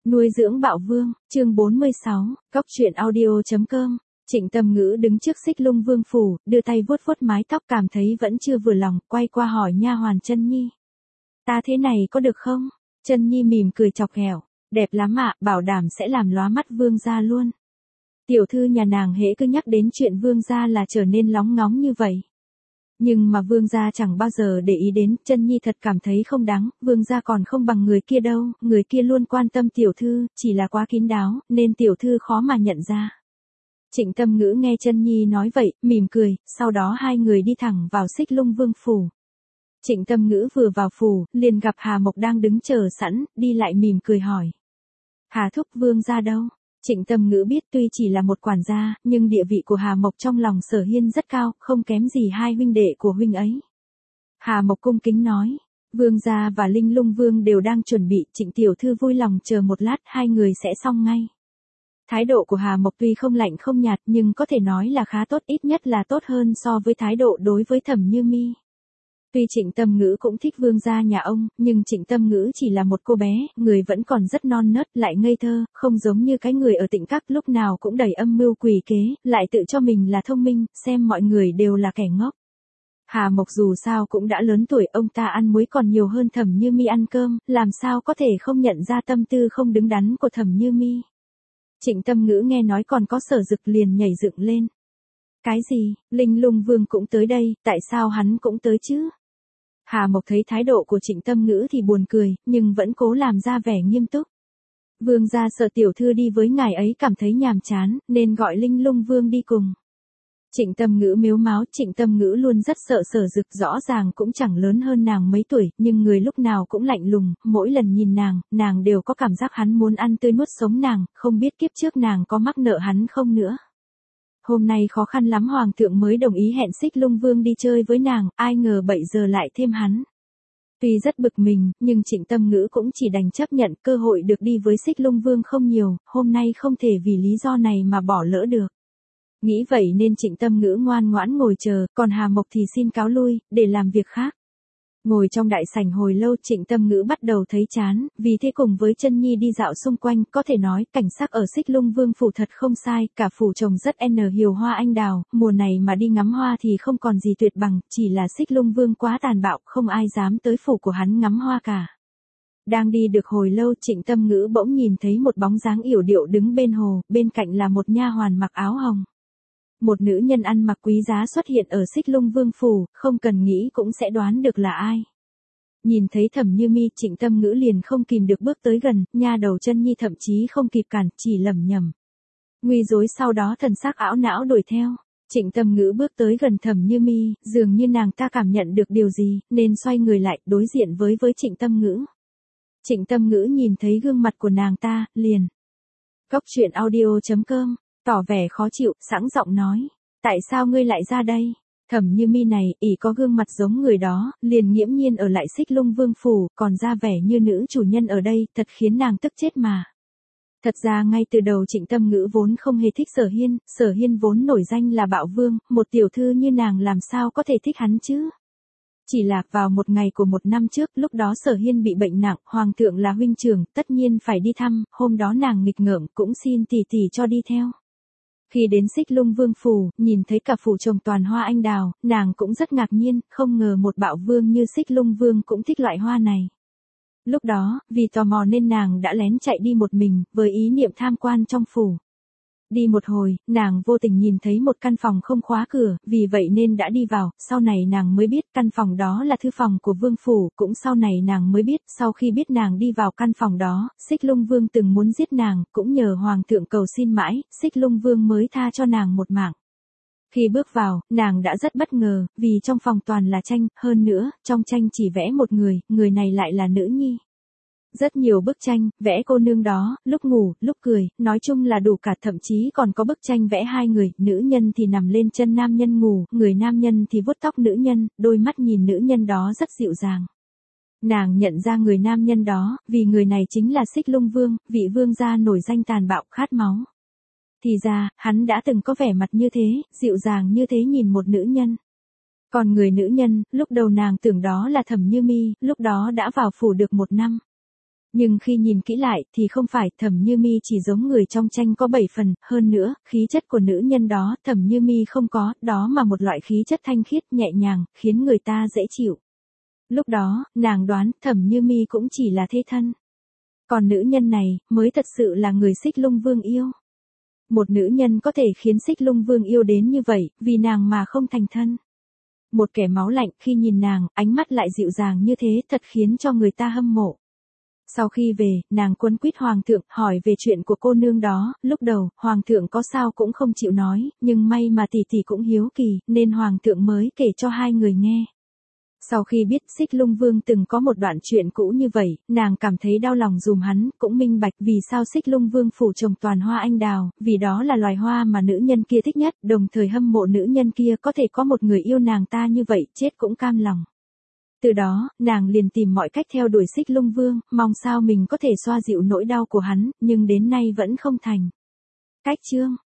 Nuôi dưỡng bạo vương, chương 46, Cóc truyện audio.com. Trịnh Tâm Ngữ đứng trước Xích Lung Vương phủ, đưa tay vuốt vuốt mái tóc cảm thấy vẫn chưa vừa lòng, quay qua hỏi nha hoàn Chân Nhi. Ta thế này có được không? Chân Nhi mỉm cười chọc ghẹo, đẹp lắm ạ, bảo đảm sẽ làm lóa mắt vương gia luôn. Tiểu thư nhà nàng hễ cứ nhắc đến chuyện vương gia là trở nên lóng ngóng như vậy. Nhưng mà vương gia chẳng bao giờ để ý đến, Chân Nhi thật cảm thấy không đáng, vương gia còn không bằng người kia đâu, người kia luôn quan tâm tiểu thư, chỉ là quá kín đáo, nên tiểu thư khó mà nhận ra. Trịnh Tâm Ngữ nghe Chân Nhi nói vậy, mỉm cười, sau đó hai người đi thẳng vào Xích Lung Vương phủ. Trịnh Tâm Ngữ vừa vào phủ, liền gặp Hà Mộc đang đứng chờ sẵn, đi lại mỉm cười hỏi. Hà thúc vương gia đâu? Trịnh Tâm Ngữ biết tuy chỉ là một quản gia, nhưng địa vị của Hà Mộc trong lòng Sở Hiên rất cao, không kém gì hai huynh đệ của huynh ấy. Hà Mộc cung kính nói, vương gia và Linh Lung Vương đều đang chuẩn bị, Trịnh tiểu thư vui lòng chờ một lát, hai người sẽ xong ngay. Thái độ của Hà Mộc tuy không lạnh không nhạt nhưng có thể nói là khá tốt, ít nhất là tốt hơn so với thái độ đối với Thẩm Như Mi. Tuy Trịnh Tâm Ngữ cũng thích vương gia nhà ông, nhưng Trịnh Tâm Ngữ chỉ là một cô bé, người vẫn còn rất non nớt, lại ngây thơ, không giống như cái người ở Tịnh Các lúc nào cũng đầy âm mưu quỷ kế, lại tự cho mình là thông minh, xem mọi người đều là kẻ ngốc. Hà Mộc dù sao cũng đã lớn tuổi, ông ta ăn muối còn nhiều hơn Thẩm Như Mi ăn cơm, làm sao có thể không nhận ra tâm tư không đứng đắn của Thẩm Như Mi. Trịnh Tâm Ngữ nghe nói còn có Sở Dực liền nhảy dựng lên. Cái gì, Linh Lung Vương cũng tới đây, tại sao hắn cũng tới chứ? Hà Mộc thấy thái độ của Trịnh Tâm Ngữ thì buồn cười, nhưng vẫn cố làm ra vẻ nghiêm túc. Vương gia sợ tiểu thư đi với ngài ấy cảm thấy nhàm chán, nên gọi Linh Lung Vương đi cùng. Trịnh Tâm Ngữ mếu máo, Trịnh Tâm Ngữ luôn rất sợ Sở Dực, rõ ràng cũng chẳng lớn hơn nàng mấy tuổi, nhưng người lúc nào cũng lạnh lùng, mỗi lần nhìn nàng đều có cảm giác hắn muốn ăn tươi nuốt sống nàng, không biết kiếp trước nàng có mắc nợ hắn không nữa. Hôm nay khó khăn lắm hoàng thượng mới đồng ý hẹn Xích Lung Vương đi chơi với nàng, ai ngờ bậy giờ lại thêm hắn. Tuy rất bực mình, nhưng Trịnh Tâm Ngữ cũng chỉ đành chấp nhận, cơ hội được đi với Xích Lung Vương không nhiều, hôm nay không thể vì lý do này mà bỏ lỡ được. Nghĩ vậy nên Trịnh Tâm Ngữ ngoan ngoãn ngồi chờ, còn Hà Mộc thì xin cáo lui, để làm việc khác. Ngồi trong đại sảnh hồi lâu, Trịnh Tâm Ngữ bắt đầu thấy chán, vì thế cùng với Chân Nhi đi dạo xung quanh, có thể nói cảnh sắc ở Xích Lung Vương phủ thật không sai, cả phủ trồng rất hiều hoa anh đào, mùa này mà đi ngắm hoa thì không còn gì tuyệt bằng, chỉ là Xích Lung Vương quá tàn bạo, không ai dám tới phủ của hắn ngắm hoa cả. Đang đi được hồi lâu, Trịnh Tâm Ngữ bỗng nhìn thấy một bóng dáng yểu điệu đứng bên hồ, bên cạnh là một nha hoàn mặc áo hồng. Một nữ nhân ăn mặc quý giá xuất hiện ở Xích Lung Vương phủ, không cần nghĩ cũng sẽ đoán được là ai. Nhìn thấy Thẩm Như Mi, Trịnh Tâm Ngữ liền không kìm được bước tới gần, nha đầu Chân Nhi thậm chí không kịp cản, chỉ lẩm nhẩm. Nguy rối, sau đó thần sắc ảo não đuổi theo. Trịnh Tâm Ngữ bước tới gần Thẩm Như Mi, dường như nàng ta cảm nhận được điều gì, nên xoay người lại, đối diện với Trịnh Tâm Ngữ. Trịnh Tâm Ngữ nhìn thấy gương mặt của nàng ta, liền. Cóc truyện audio.com. Tỏ vẻ khó chịu, sẵn giọng nói. Tại sao ngươi lại ra đây? Thẩm Như Mi này, ỷ có gương mặt giống người đó, liền nghiễm nhiên ở lại Xích Lung Vương phủ, còn ra vẻ như nữ chủ nhân ở đây, thật khiến nàng tức chết mà. Thật ra ngay từ đầu Trịnh Tâm Ngữ vốn không hề thích Sở Hiên vốn nổi danh là bạo vương, một tiểu thư như nàng làm sao có thể thích hắn chứ? Chỉ là vào một ngày của một năm trước, lúc đó Sở Hiên bị bệnh nặng, hoàng thượng là huynh trưởng, tất nhiên phải đi thăm, hôm đó nàng nghịch ngợm cũng xin tỷ tỷ cho đi theo. Khi đến Xích Lung Vương phủ, nhìn thấy cả phủ trồng toàn hoa anh đào, nàng cũng rất ngạc nhiên, không ngờ một bạo vương như Xích Lung Vương cũng thích loại hoa này. Lúc đó, vì tò mò nên nàng đã lén chạy đi một mình, với ý niệm tham quan trong phủ. Đi một hồi, nàng vô tình nhìn thấy một căn phòng không khóa cửa, vì vậy nên đã đi vào, sau này nàng mới biết căn phòng đó là thư phòng của vương phủ, cũng sau này nàng mới biết, sau khi biết nàng đi vào căn phòng đó, Xích Lung Vương từng muốn giết nàng, cũng nhờ hoàng thượng cầu xin mãi, Xích Lung Vương mới tha cho nàng một mạng. Khi bước vào, nàng đã rất bất ngờ, vì trong phòng toàn là tranh, hơn nữa, trong tranh chỉ vẽ một người này lại là nữ nhi. Rất nhiều bức tranh, vẽ cô nương đó, lúc ngủ, lúc cười, nói chung là đủ cả, thậm chí còn có bức tranh vẽ hai người, nữ nhân thì nằm lên chân nam nhân ngủ, người nam nhân thì vuốt tóc nữ nhân, đôi mắt nhìn nữ nhân đó rất dịu dàng. Nàng nhận ra người nam nhân đó, vì người này chính là Xích Lung Vương, vị vương gia nổi danh tàn bạo, khát máu. Thì ra, hắn đã từng có vẻ mặt như thế, dịu dàng như thế nhìn một nữ nhân. Còn người nữ nhân, lúc đầu nàng tưởng đó là Thẩm Như Mi, lúc đó đã vào phủ được một năm. Nhưng khi nhìn kỹ lại thì không phải, Thẩm Như Mi chỉ giống người trong tranh có 7 phần, hơn nữa, khí chất của nữ nhân đó Thẩm Như Mi không có, đó mà một loại khí chất thanh khiết, nhẹ nhàng, khiến người ta dễ chịu. Lúc đó, nàng đoán Thẩm Như Mi cũng chỉ là thế thân. Còn nữ nhân này, mới thật sự là người Xích Lung Vương yêu. Một nữ nhân có thể khiến Xích Lung Vương yêu đến như vậy, vì nàng mà không thành thân. Một kẻ máu lạnh khi nhìn nàng, ánh mắt lại dịu dàng như thế, thật khiến cho người ta hâm mộ. Sau khi về, nàng quấn quýt hoàng thượng, hỏi về chuyện của cô nương đó, lúc đầu, hoàng thượng có sao cũng không chịu nói, nhưng may mà tỷ tỷ cũng hiếu kỳ, nên hoàng thượng mới kể cho hai người nghe. Sau khi biết Xích Lung Vương từng có một đoạn chuyện cũ như vậy, nàng cảm thấy đau lòng dùm hắn, cũng minh bạch vì sao Xích Lung Vương phủ trồng toàn hoa anh đào, vì đó là loài hoa mà nữ nhân kia thích nhất, đồng thời hâm mộ nữ nhân kia có thể có một người yêu nàng ta như vậy, chết cũng cam lòng. Từ đó, nàng liền tìm mọi cách theo đuổi Xích Lung Vương, mong sao mình có thể xoa dịu nỗi đau của hắn, nhưng đến nay vẫn không thành. Cách chương